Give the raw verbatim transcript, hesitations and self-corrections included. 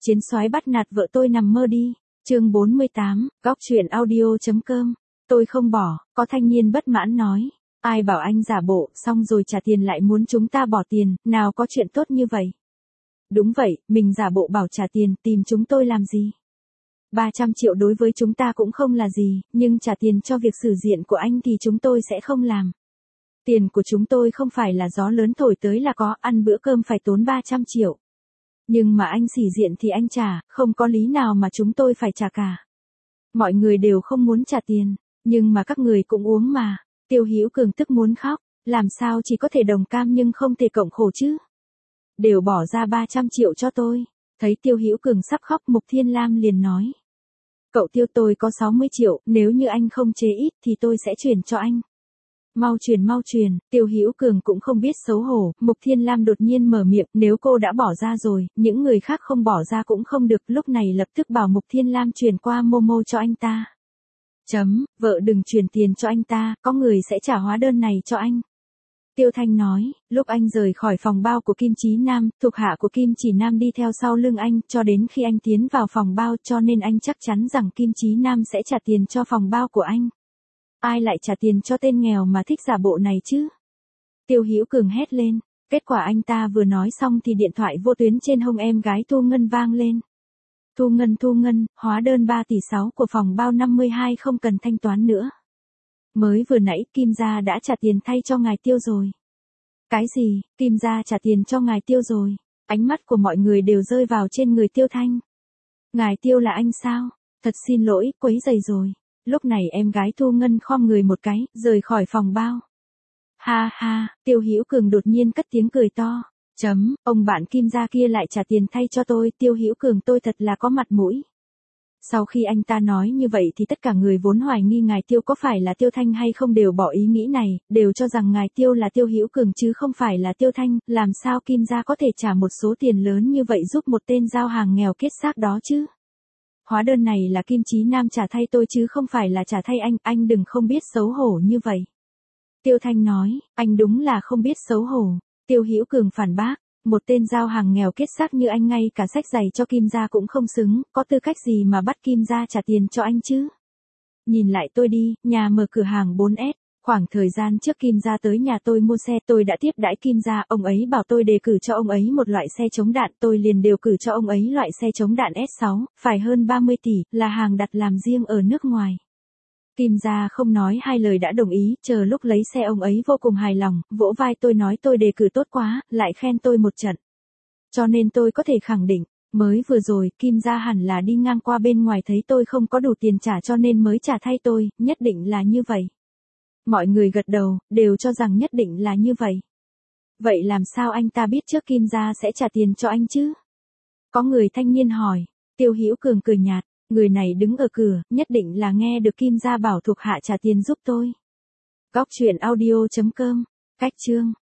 Chiến soái bắt nạt vợ tôi nằm mơ đi. Chương bốn mươi tám, góc truyện audio.com. Tôi không bỏ, có thanh niên bất mãn nói. Ai bảo anh giả bộ, xong rồi trả tiền lại muốn chúng ta bỏ tiền, nào có chuyện tốt như vậy. Đúng vậy, mình giả bộ bảo trả tiền, tìm chúng tôi làm gì? ba trăm triệu đối với chúng ta cũng không là gì, nhưng trả tiền cho việc sử diện của anh thì chúng tôi sẽ không làm. Tiền của chúng tôi không phải là gió lớn thổi tới là có, ăn bữa cơm phải tốn ba trăm triệu. Nhưng mà anh xỉ diện thì anh trả, không có lý nào mà chúng tôi phải trả cả. Mọi người đều không muốn trả tiền, nhưng mà các người cũng uống mà. Tiêu Hữu Cường tức muốn khóc, làm sao chỉ có thể đồng cam nhưng không thể cộng khổ chứ. Đều bỏ ra ba trăm triệu cho tôi. Thấy Tiêu Hữu Cường sắp khóc, Mục Thiên Lam liền nói. Cậu Tiêu, tôi có sáu mươi triệu, nếu như anh không chế ít thì tôi sẽ chuyển cho anh. Mau truyền mau truyền, Tiêu Hữu Cường cũng không biết xấu hổ, Mục Thiên Lam đột nhiên mở miệng, nếu cô đã bỏ ra rồi, những người khác không bỏ ra cũng không được, lúc này lập tức bảo Mục Thiên Lam truyền qua Momo cho anh ta. Chấm, vợ đừng truyền tiền cho anh ta, có người sẽ trả hóa đơn này cho anh. Tiêu Thanh nói, lúc anh rời khỏi phòng bao của Kim Chí Nam, thuộc hạ của Kim Chỉ Nam đi theo sau lưng anh, cho đến khi anh tiến vào phòng bao, cho nên anh chắc chắn rằng Kim Chí Nam sẽ trả tiền cho phòng bao của anh. Ai lại trả tiền cho tên nghèo mà thích giả bộ này chứ? Tiêu Hữu Cường hét lên, kết quả anh ta vừa nói xong thì điện thoại vô tuyến trên hông em gái Thu Ngân vang lên. Thu Ngân Thu Ngân, hóa đơn ba tỷ sáu của phòng bao năm mươi hai không cần thanh toán nữa. Mới vừa nãy Kim gia đã trả tiền thay cho ngài Tiêu rồi. Cái gì, Kim gia trả tiền cho ngài Tiêu rồi? Ánh mắt của mọi người đều rơi vào trên người Tiêu Thanh. Ngài Tiêu là anh sao? Thật xin lỗi, quấy rầy rồi. Lúc này em gái Thu Ngân khom người một cái, rời khỏi phòng bao. Ha ha, Tiêu Hữu Cường đột nhiên cất tiếng cười to. Chấm, ông bạn Kim gia kia lại trả tiền thay cho tôi, Tiêu Hữu Cường tôi thật là có mặt mũi. Sau khi anh ta nói như vậy thì tất cả người vốn hoài nghi ngài Tiêu có phải là Tiêu Thanh hay không đều bỏ ý nghĩ này, đều cho rằng ngài Tiêu là Tiêu Hữu Cường chứ không phải là Tiêu Thanh, làm sao Kim gia có thể trả một số tiền lớn như vậy giúp một tên giao hàng nghèo kết xác đó chứ. Hóa đơn này là Kim Chí Nam trả thay tôi chứ không phải là trả thay anh, anh đừng không biết xấu hổ như vậy. Tiêu Thanh nói, anh đúng là không biết xấu hổ. Tiêu Hữu Cường phản bác, một tên giao hàng nghèo kết xác như anh ngay cả sách giày cho Kim gia cũng không xứng, có tư cách gì mà bắt Kim gia trả tiền cho anh chứ? Nhìn lại tôi đi, nhà mở cửa hàng bốn S, khoảng thời gian trước Kim gia tới nhà tôi mua xe, tôi đã tiếp đãi Kim gia, ông ấy bảo tôi đề cử cho ông ấy một loại xe chống đạn, tôi liền đều cử cho ông ấy loại xe chống đạn S sáu, phải hơn ba mươi tỷ, là hàng đặt làm riêng ở nước ngoài. Kim gia không nói hai lời đã đồng ý, chờ lúc lấy xe ông ấy vô cùng hài lòng, vỗ vai tôi nói tôi đề cử tốt quá, lại khen tôi một trận. Cho nên tôi có thể khẳng định, mới vừa rồi, Kim gia hẳn là đi ngang qua bên ngoài thấy tôi không có đủ tiền trả cho nên mới trả thay tôi, nhất định là như vậy. Mọi người gật đầu, đều cho rằng nhất định là như vậy. Vậy làm sao anh ta biết trước Kim gia sẽ trả tiền cho anh chứ? Có người thanh niên hỏi, Tiêu Hữu Cường cười nhạt. Người này đứng ở cửa, nhất định là nghe được Kim gia bảo thuộc hạ trả tiền giúp tôi. Góc truyện audio.com, cách chương.